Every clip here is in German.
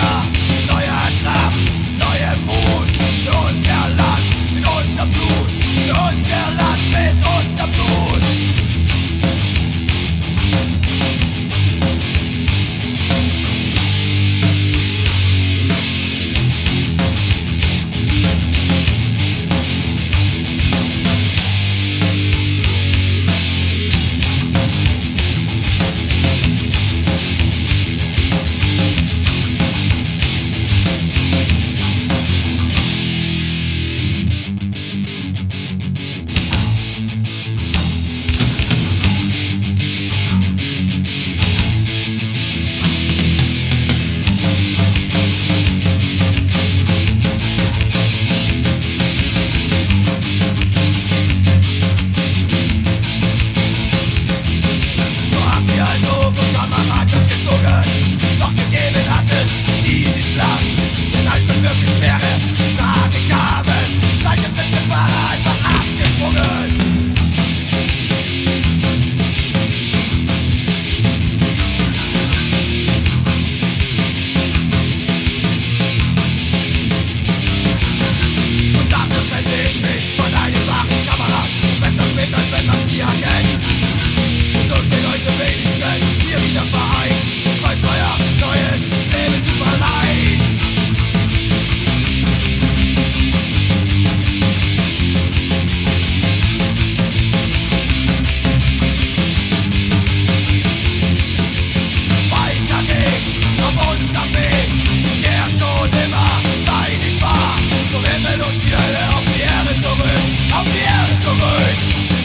Jahr, neue Kraft, neue Mut für unser Land mit unserem Blut, für unser Land mit unserem Blut. Doch gegeben hat es sie nicht lang, denn als es wirklich schwere Tage kamen, seid ihr mit dem Fahrer einfach abgesprungen. Und dafür trenne ich mich von einem wahren Kamerad, besser spät, als wenn man sie erkennt. Und so stehen heute wenigstens hier wieder vereint, Kreuzfeuer neues Leben zu verleihen. Weiter geht's auf unserem Weg, der schon immer steinig war. So werden wir durch die Hölle auf die Erde zurück, auf die Erde zurück.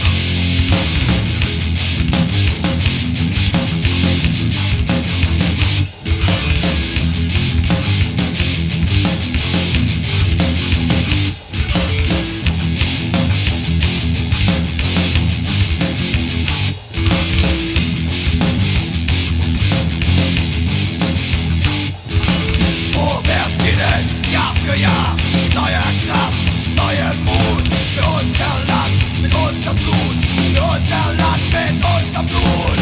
Jahr für Jahr, neue Kraft, neuer Mut für unser Land mit unserem Blut, für unser Land mit unserem Blut.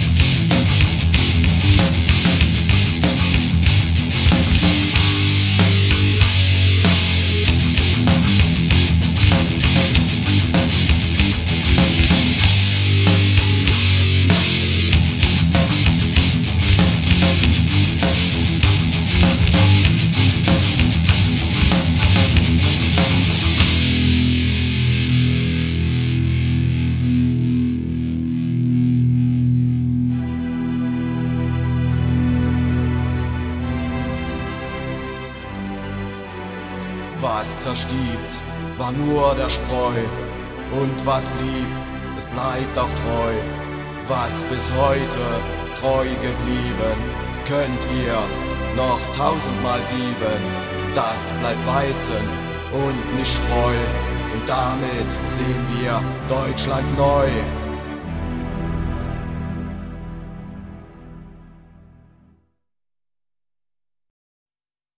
Was zerstiebt, war nur der Spreu, und was blieb, es bleibt auch treu. Was bis heute treu geblieben, könnt ihr noch 1000-mal-7. Das bleibt Weizen und nicht Spreu, und damit sehen wir Deutschland neu.